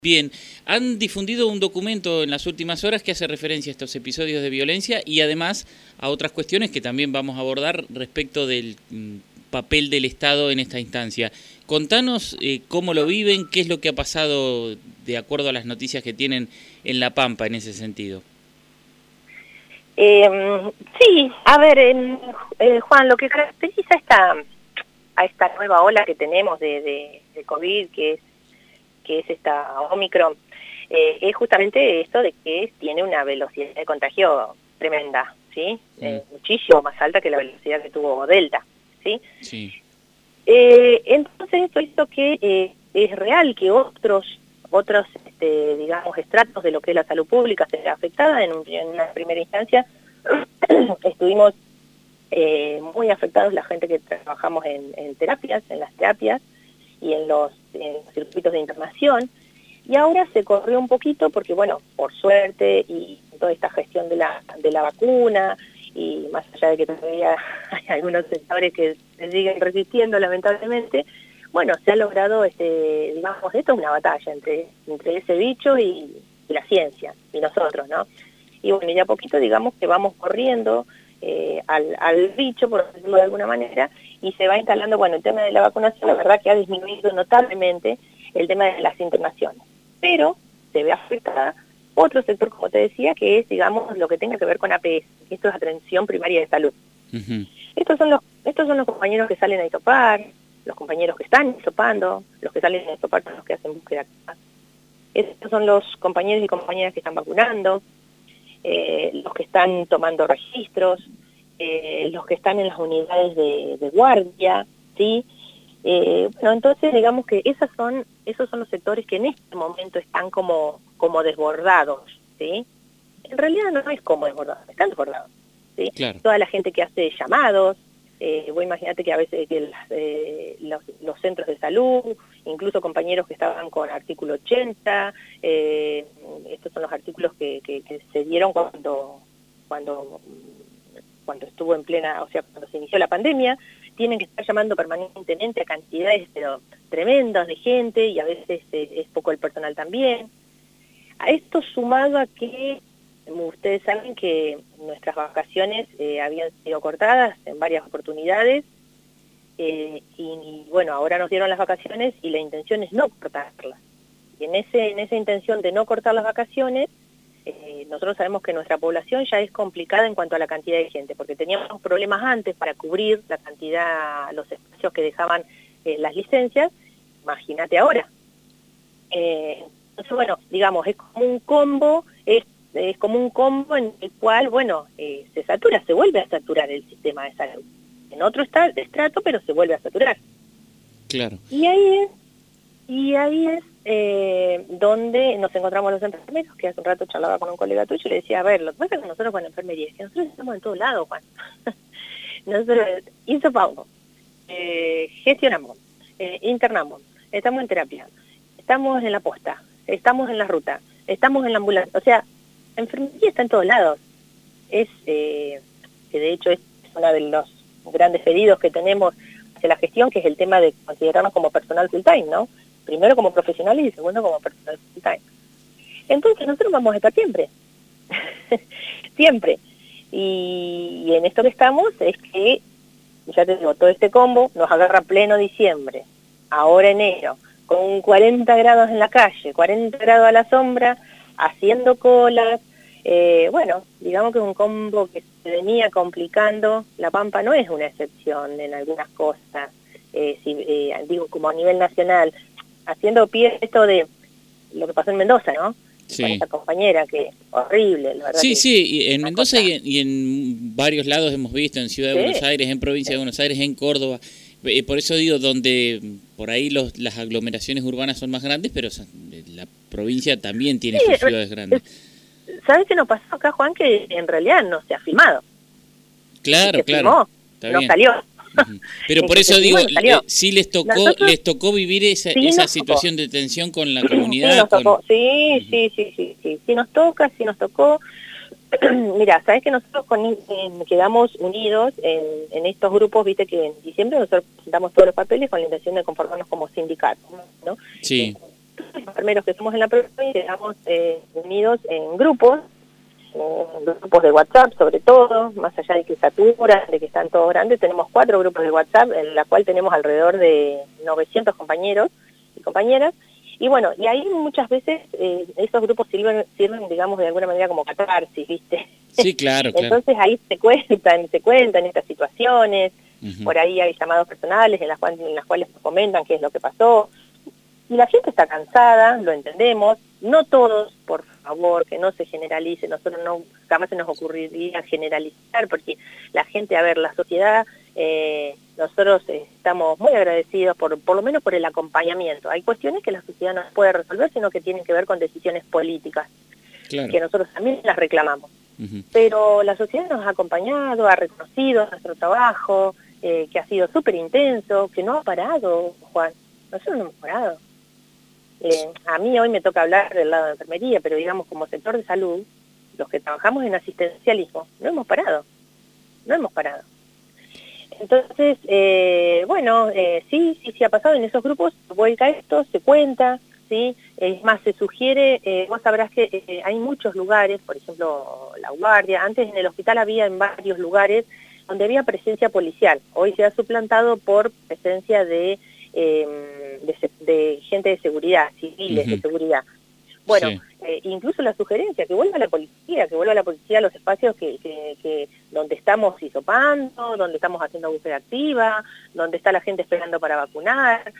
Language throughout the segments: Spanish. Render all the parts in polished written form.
Bien, han difundido un documento en las últimas horas que hace referencia a estos episodios de violencia y además a otras cuestiones que también vamos a abordar respecto del papel del Estado en esta instancia. Contanos cómo lo viven, qué es lo que ha pasado de acuerdo a las noticias que tienen en La Pampa en ese sentido. Sí, a ver, Juan, lo que caracteriza a esta nueva ola que tenemos de COVID, que es esta Omicron, es justamente esto de que tiene una velocidad de contagio tremenda, ¿sí? Muchísimo más alta que la velocidad que tuvo Delta, ¿sí? Sí. Entonces esto hizo que es real que otros digamos, estratos de lo que es la salud pública se vea afectada. En una primera instancia estuvimos muy afectados la gente que trabajamos en terapias, en las terapias y en los circuitos de internación, y ahora se corrió un poquito porque, bueno, por suerte y toda esta gestión de la vacuna, y más allá de que todavía hay algunos sectores que se siguen resistiendo lamentablemente, bueno, se ha logrado, digamos, esto es una batalla entre ese bicho y la ciencia, y nosotros, ¿no? Y bueno, y a poquito digamos que vamos corriendo al bicho, por decirlo de alguna manera, y se va instalando, bueno, el tema de la vacunación, la verdad que ha disminuido notablemente el tema de las internaciones, pero se ve afectada otro sector, como te decía, que es, digamos, lo que tenga que ver con APS, que esto es atención primaria de salud. Estos son los compañeros que salen a hisopar, los compañeros que están hisopando, los que salen a hisopar son los que hacen búsqueda acá. Estos son los compañeros y compañeras que están vacunando, los que están tomando registros, los que están en las unidades de guardia, ¿sí? Bueno, entonces digamos que esos son los sectores que en este momento están como desbordados, ¿sí? En realidad no es como desbordados, están desbordados, ¿sí? Claro. Toda la gente que hace llamados, vos imaginate que a veces que los centros de salud, incluso compañeros que estaban con artículo 80, estos son los artículos que se dieron cuando estuvo en plena, o sea, cuando se inició la pandemia, tienen que estar llamando permanentemente a cantidades pero tremendas de gente, y a veces es poco el personal también. A esto sumado a que ustedes saben que nuestras vacaciones habían sido cortadas en varias oportunidades, y bueno, ahora nos dieron las vacaciones y la intención es no cortarlas. Y en esa intención de no cortar las vacaciones, nosotros sabemos que nuestra población ya es complicada en cuanto a la cantidad de gente, porque teníamos problemas antes para cubrir la cantidad, los espacios que dejaban las licencias, imagínate ahora. Entonces, bueno, digamos, es como un combo, es como un combo en el cual, bueno, se satura, se vuelve a saturar el sistema de salud. En otro estrato, pero se vuelve a saturar. Claro. Y ahí es donde nos encontramos los enfermeros, que hace un rato charlaba con un colega tuyo y le decía, a ver, lo que pasa con nosotros con la enfermería es que nosotros estamos en todos lados, Juan. Nosotros hisopamos, gestionamos, internamos, estamos en terapia, estamos en la posta, estamos en la ruta, estamos en la ambulancia, o sea, la enfermería está en todos lados. Que de hecho es uno de los grandes pedidos que tenemos hacia la gestión, que es el tema de considerarnos como personal full time, ¿no? Primero como profesionales y segundo como personal full time. Entonces nosotros vamos a estar siempre, siempre. Y en esto que estamos es que, ya te digo, todo este combo nos agarra pleno diciembre, ahora enero, con 40 grados en la calle, 40 grados a la sombra, haciendo colas. Bueno, digamos que es un combo que se venía complicando. La Pampa no es una excepción en algunas cosas, digo, como a nivel nacional, haciendo pie esto de lo que pasó en Mendoza, ¿no? Sí. Con esta compañera, que horrible, la verdad. Sí, que sí, y en Mendoza y en varios lados hemos visto, en Ciudad de Sí. Buenos Aires, en Provincia de Buenos Aires, en Córdoba. Por eso digo, donde por ahí las aglomeraciones urbanas son más grandes, pero la provincia también tiene sus ciudades grandes. ¿Sabes qué nos pasó acá, Juan? Que en realidad no se ha filmado. Claro, se claro. Filmó, no salió. Pero por eso digo, sí les tocó vivir esa situación de tensión con la comunidad. Sí, nos tocó. Sí, nos tocó. Mira, sabes que nosotros quedamos unidos en estos grupos, viste que en diciembre nosotros presentamos todos los papeles con la intención de conformarnos como sindicato, ¿no? Sí. los enfermeros que somos en la provincia estamos unidos en grupos de WhatsApp sobre todo, más allá de que saturan, de que están todos grandes, tenemos 4 grupos de WhatsApp en la cual tenemos alrededor de 900 compañeros y compañeras, y bueno, y ahí muchas veces esos grupos sirven, digamos, de alguna manera como catarsis, ¿viste? Sí, claro, claro. Entonces ahí se cuentan estas situaciones, por ahí hay llamados personales en las cuales nos comentan qué es lo que pasó, y la gente está cansada, lo entendemos, no todos, por favor, que no se generalice, nosotros jamás se nos ocurriría generalizar, porque la gente, a ver, la sociedad, nosotros estamos muy agradecidos por lo menos por el acompañamiento. Hay cuestiones que la sociedad no puede resolver, sino que tienen que ver con decisiones políticas, claro, que nosotros también las reclamamos. Pero la sociedad nos ha acompañado, ha reconocido nuestro trabajo, que ha sido súper intenso, que no ha parado, Juan, nosotros no hemos parado. A mí hoy me toca hablar del lado de enfermería, pero digamos como sector de salud, los que trabajamos en asistencialismo, no hemos parado. Entonces, sí ha pasado en esos grupos, vuelca esto, se cuenta, ¿sí? Es más, se sugiere, vos sabrás que hay muchos lugares, por ejemplo, La Guardia, antes en el hospital había en varios lugares donde había presencia policial, hoy se ha suplantado por presencia de gente de seguridad, civiles de seguridad. Bueno, sí. Incluso la sugerencia, que vuelva la policía a los espacios que donde estamos hisopando, donde estamos haciendo búsqueda activa, donde está la gente esperando para vacunar,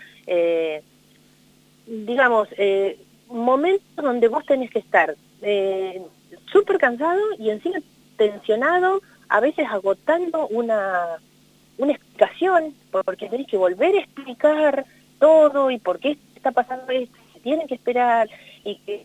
momentos donde vos tenés que estar súper cansado y encima tensionado, a veces agotando una explicación, porque tenés que volver a explicar todo y por qué está pasando esto, que tienen que esperar y que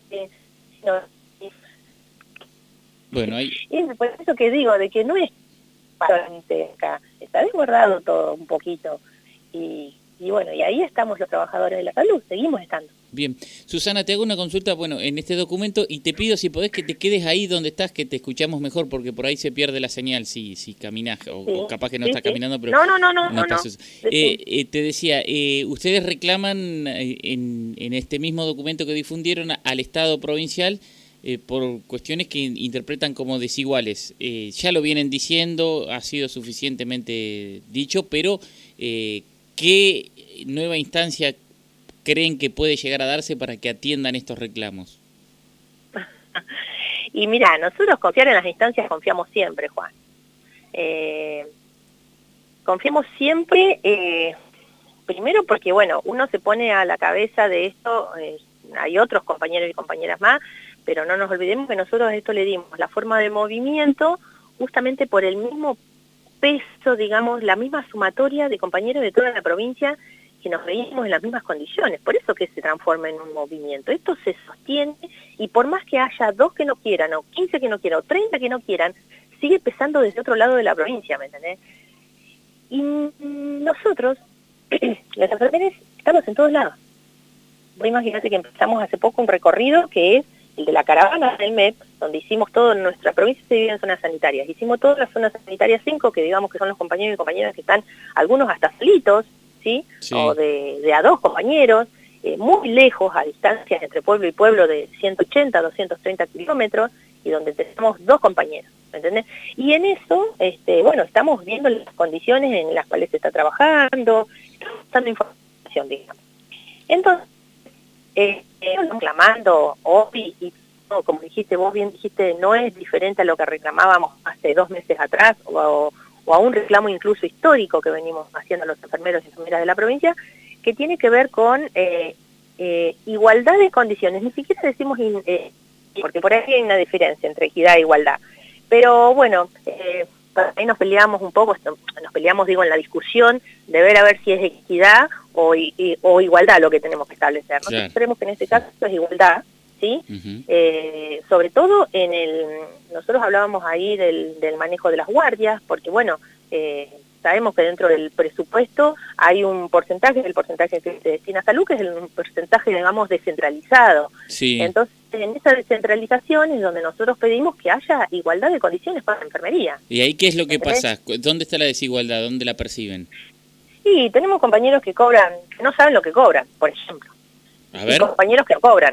bueno, ahí... Y por eso que digo, de que no es para acá, está desguardado todo un poquito y bueno, y ahí estamos los trabajadores de la salud, seguimos estando. Bien. Susana, te hago una consulta, bueno, en este documento, y te pido si podés que te quedes ahí donde estás, que te escuchamos mejor, porque por ahí se pierde la señal si caminás, o capaz que no estás caminando, pero... No. Te decía, ustedes reclaman en este mismo documento que difundieron al Estado provincial por cuestiones que interpretan como desiguales. Ya lo vienen diciendo, ha sido suficientemente dicho, pero ¿qué nueva instancia creen que puede llegar a darse para que atiendan estos reclamos? Y mira, nosotros confiar en las instancias confiamos siempre, Juan. Confiamos siempre, primero porque, bueno, uno se pone a la cabeza de esto, hay otros compañeros y compañeras más, pero no nos olvidemos que nosotros a esto le dimos la forma de movimiento justamente por el mismo peso, digamos, la misma sumatoria de compañeros de toda la provincia que nos veíamos en las mismas condiciones, por eso que se transforma en un movimiento. Esto se sostiene y por más que haya 2 que no quieran, o 15 que no quieran, o 30 que no quieran, sigue pesando desde otro lado de la provincia, ¿me entendés? Y nosotros, los enfermeros, estamos en todos lados. Vos imaginate que empezamos hace poco un recorrido que es el de la caravana del MEP, donde hicimos todo, en nuestra provincia se divide en zonas sanitarias, hicimos todas las zonas sanitarias 5, que digamos que son los compañeros y compañeras que están, algunos hasta solitos, ¿sí? O de a 2 compañeros, muy lejos, a distancias entre pueblo y pueblo de 180, 230 kilómetros, y donde tenemos 2 compañeros, ¿me entendés? Y en eso, estamos viendo las condiciones en las cuales se está trabajando, estamos dando información, digamos. Entonces, reclamando hoy, y no, como dijiste, vos bien dijiste, no es diferente a lo que reclamábamos hace 2 meses atrás, o a un reclamo incluso histórico que venimos haciendo los enfermeros y enfermeras de la provincia, que tiene que ver con igualdad de condiciones. Ni siquiera decimos, porque por ahí hay una diferencia entre equidad e igualdad. Pero bueno, ahí nos peleamos un poco, en la discusión de ver a ver si es equidad o igualdad lo que tenemos que establecer. Nosotros creemos que en este caso es igualdad, ¿sí? Sobre todo nosotros hablábamos ahí del manejo de las guardias, porque bueno, sabemos que dentro del presupuesto hay un porcentaje, el porcentaje que se destina a salud, que es un porcentaje, digamos, descentralizado. Sí. Entonces, en esa descentralización es donde nosotros pedimos que haya igualdad de condiciones para la enfermería. ¿Y ahí qué es lo que pasa? ¿Dónde está la desigualdad? ¿Dónde la perciben? Sí, tenemos compañeros que no saben lo que cobran, por ejemplo. y compañeros que no cobran.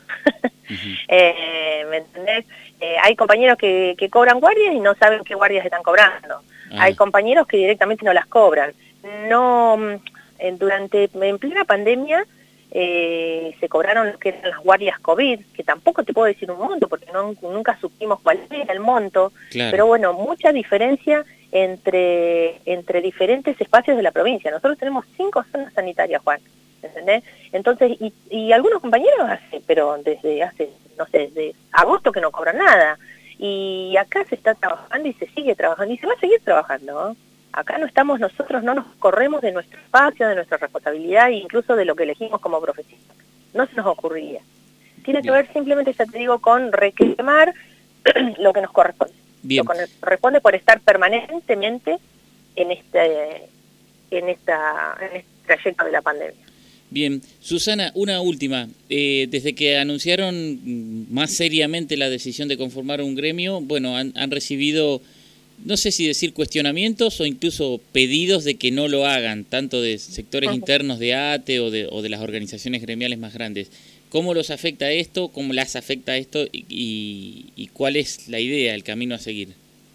¿Me entendés? Hay compañeros que cobran guardias y no saben qué guardias están cobrando. Hay compañeros que directamente no las cobran. No, en plena pandemia se cobraron lo que eran las guardias COVID, que tampoco te puedo decir un monto porque nunca supimos cuál era el monto, claro. Pero bueno, mucha diferencia entre diferentes espacios de la provincia. Nosotros tenemos 5 zonas sanitarias, Juan, ¿entendés? Entonces, y algunos compañeros pero desde hace, no sé, desde agosto que no cobran nada. Y acá se está trabajando y se sigue trabajando y se va a seguir trabajando, ¿no? Acá nosotros no nos corremos de nuestro espacio, de nuestra responsabilidad e incluso de lo que elegimos como profesión. No se nos ocurriría. Tiene que ver simplemente, ya te digo, con reclamar lo que nos corresponde. Bien. Lo que nos corresponde por estar permanentemente en este trayecto de la pandemia. Bien, Susana, una última. Desde que anunciaron más seriamente la decisión de conformar un gremio, bueno, han recibido, no sé si decir cuestionamientos o incluso pedidos de que no lo hagan, tanto de sectores internos de ATE o de las organizaciones gremiales más grandes. ¿Cómo los afecta esto? ¿Cómo las afecta esto? ¿Y cuál es la idea, el camino a seguir?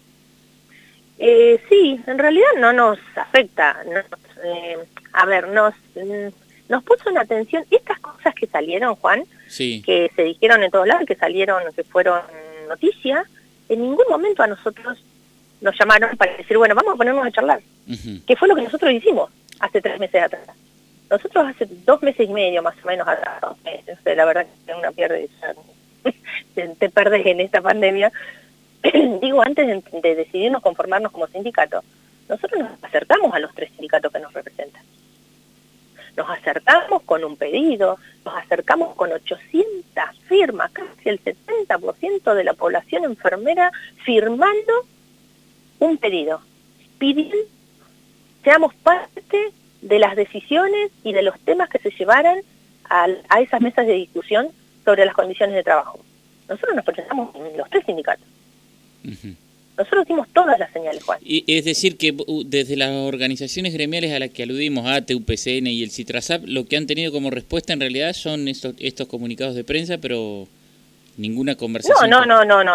Sí, en realidad no nos afecta. Nos puso en atención estas cosas que salieron, Juan, sí, que se dijeron en todos lados, que fueron noticias. En ningún momento a nosotros nos llamaron para decir, bueno, vamos a ponernos a charlar. Que fue lo que nosotros hicimos hace 3 meses atrás. Nosotros hace 2 meses y medio más o menos atrás, 2 meses, la verdad que uno pierde, te perdés en esta pandemia. Digo, antes de decidirnos conformarnos como sindicato, nosotros nos acercamos a los 3 sindicatos que nos representan. Nos acercamos con un pedido, nos acercamos con 800 firmas, casi el 70% de la población enfermera firmando un pedido, pidiendo seamos parte de las decisiones y de los temas que se llevaran a esas mesas de discusión sobre las condiciones de trabajo. Nosotros nos presentamos en los 3 sindicatos. Nosotros dimos todas las señales, Juan. Y es decir que desde las organizaciones gremiales a las que aludimos, ATE, UPCN y el CITRASAP, lo que han tenido como respuesta en realidad son estos comunicados de prensa, pero ninguna conversación. No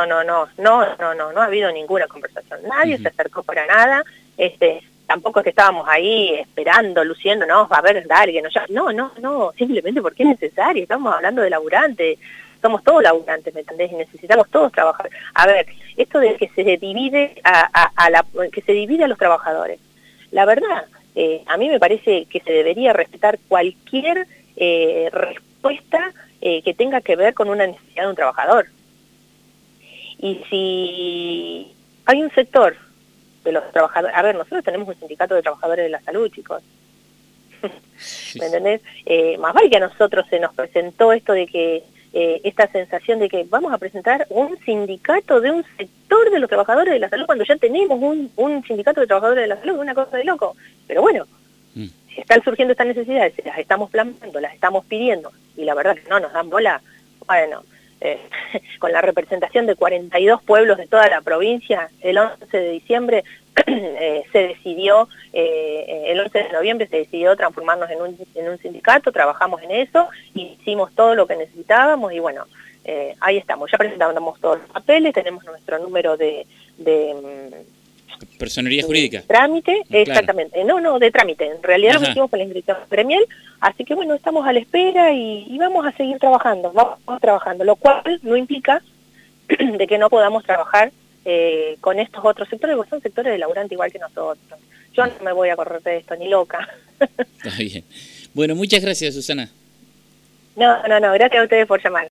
ha habido ninguna conversación. Nadie se acercó para nada. Tampoco es que estábamos ahí esperando, luciendo, no, va a haber alguien. No, simplemente porque es necesario. Estamos hablando de laburantes. Somos todos laburantes, ¿me entendés? Y necesitamos todos trabajar. A ver, esto de que se divide que se divide a los trabajadores. La verdad, a mí me parece que se debería respetar cualquier respuesta que tenga que ver con una necesidad de un trabajador. Y si hay un sector de los trabajadores, a ver, nosotros tenemos un sindicato de trabajadores de la salud, chicos. ¿Me entendés? Más vale que a nosotros se nos presentó esto de que esta sensación de que vamos a presentar un sindicato de un sector de los trabajadores de la salud cuando ya tenemos un sindicato de trabajadores de la salud, una cosa de loco. Pero bueno, si están surgiendo estas necesidades, las estamos planteando, las estamos pidiendo, y la verdad que no nos dan bola, bueno, con la representación de 42 pueblos de toda la provincia, el 11 de diciembre se decidió, el 11 de noviembre se decidió transformarnos en un sindicato, trabajamos en eso, hicimos todo lo que necesitábamos y bueno, ahí estamos, ya presentamos todos los papeles, tenemos nuestro número de personería jurídica. Trámite, claro. Exactamente. No, de trámite. En realidad lo hicimos con la inscripción gremial, así que bueno, estamos a la espera y vamos a seguir trabajando, lo cual no implica de que no podamos trabajar con estos otros sectores, porque son sectores de laburante igual que nosotros. Yo no me voy a correr de esto, ni loca. Está bien. Bueno, muchas gracias, Susana. No, gracias a ustedes por llamar.